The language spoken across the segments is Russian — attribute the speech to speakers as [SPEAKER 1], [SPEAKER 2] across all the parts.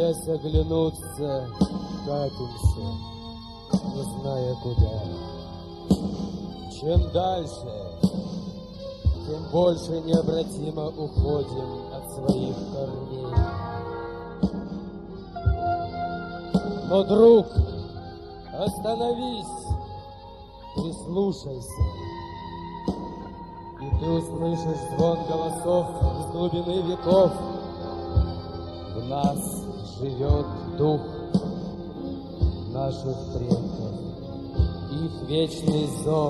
[SPEAKER 1] боясь оглянуться, катимся, не зная куда. Чем дальше, тем больше необратимо уходим от своих корней. Но, друг, остановись, прислушайся, и ты услышишь звон голосов из глубины веков. В нас живет дух наших предков, их вечный зов.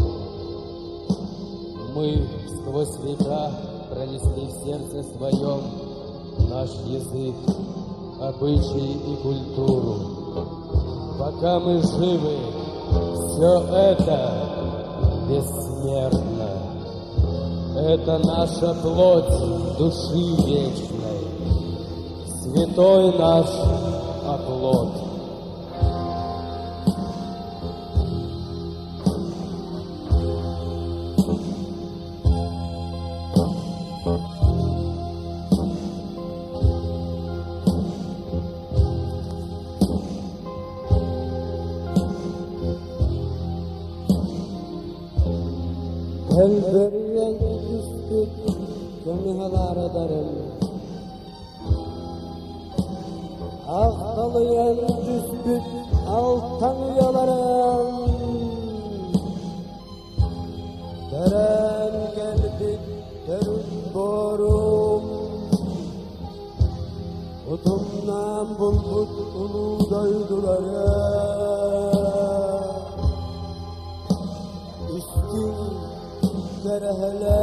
[SPEAKER 1] Мы сквозь века пронесли в сердце своем наш язык, обычаи и культуру. Пока мы живы, все это бессмертно. Это наша плоть души вечной, святой наш оплот.
[SPEAKER 2] Elberiye düştük gönüller ederim. Ahtalıya düştük altan yalarım. Deren geldik derut borum. Otumdan bulbut ulu daydılar ya. Üstün kerehele